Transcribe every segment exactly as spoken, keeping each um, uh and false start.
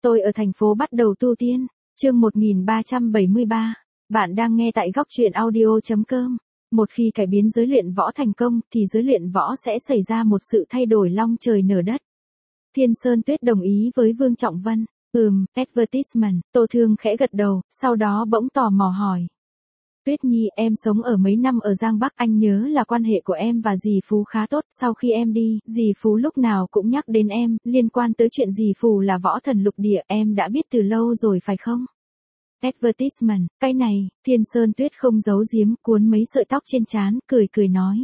tôi ở thành phố bắt đầu tu tiên. Chương một nghìn ba trăm bảy mươi ba. Bạn đang nghe tại góc truyện audio chấm com. Một khi cải biến giới luyện võ thành công thì giới luyện võ sẽ xảy ra một sự thay đổi long trời nở đất. Thiên Sơn Tuyết đồng ý với Vương Trọng Vân. Ừm, advertisement, Tô Thương khẽ gật đầu, sau đó bỗng tò mò hỏi. Tuyết Nhi, em sống ở mấy năm ở Giang Bắc, anh nhớ là quan hệ của em và dì Phú khá tốt, sau khi em đi, dì Phú lúc nào cũng nhắc đến em, liên quan tới chuyện dì Phú là võ thần lục địa, em đã biết từ lâu rồi phải không? Advertisement, cái này, Thiên Sơn Tuyết không giấu giếm, cuốn mấy sợi tóc trên trán, cười cười nói.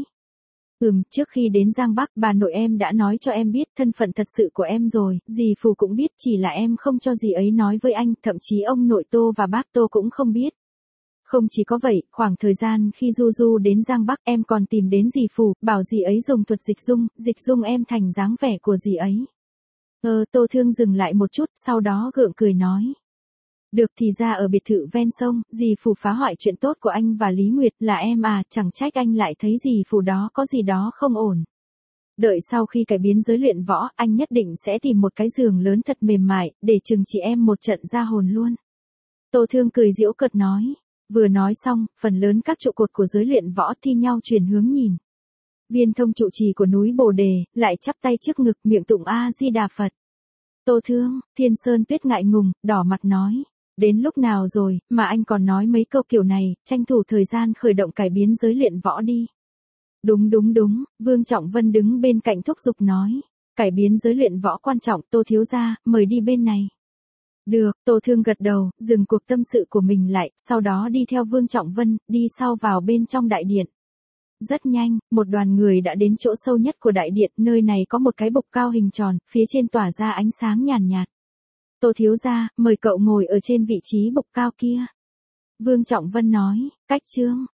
Ừm, trước khi đến Giang Bắc, bà nội em đã nói cho em biết thân phận thật sự của em rồi, dì Phú cũng biết, chỉ là em không cho dì ấy nói với anh, thậm chí ông nội Tô và bác Tô cũng không biết. Không chỉ có vậy, khoảng thời gian khi Du Du đến Giang Bắc em còn tìm đến dì Phù, bảo dì ấy dùng thuật dịch dung, dịch dung em thành dáng vẻ của dì ấy. Ờ, Tô Thương dừng lại một chút, sau đó gượng cười nói. Được thì ra ở biệt thự ven sông, dì Phù phá hoại chuyện tốt của anh và Lý Nguyệt là em à, chẳng trách anh lại thấy dì Phù đó có gì đó không ổn. Đợi sau khi cải biến giới luyện võ, anh nhất định sẽ tìm một cái giường lớn thật mềm mại, để chừng chị em một trận ra hồn luôn. Tô Thương cười giễu cợt nói. Vừa nói xong, phần lớn các trụ cột của giới luyện võ thi nhau chuyển hướng nhìn. Viên thông trụ trì của núi Bồ Đề, lại chắp tay trước ngực miệng tụng A-di-đà Phật. Tô Thương, Thiên Sơn Tuyết ngại ngùng, đỏ mặt nói. Đến lúc nào rồi, mà anh còn nói mấy câu kiểu này, tranh thủ thời gian khởi động cải biến giới luyện võ đi. Đúng đúng đúng, Vương Trọng Vân đứng bên cạnh thúc giục nói. Cải biến giới luyện võ quan trọng, Tô thiếu gia, mời đi bên này. Được, Tô Thương gật đầu, dừng cuộc tâm sự của mình lại, sau đó đi theo Vương Trọng Vân, đi sau vào bên trong đại điện. Rất nhanh, một đoàn người đã đến chỗ sâu nhất của đại điện, nơi này có một cái bục cao hình tròn, phía trên tỏa ra ánh sáng nhàn nhạt. Tô thiếu gia, mời cậu ngồi ở trên vị trí bục cao kia. Vương Trọng Vân nói, cách chương,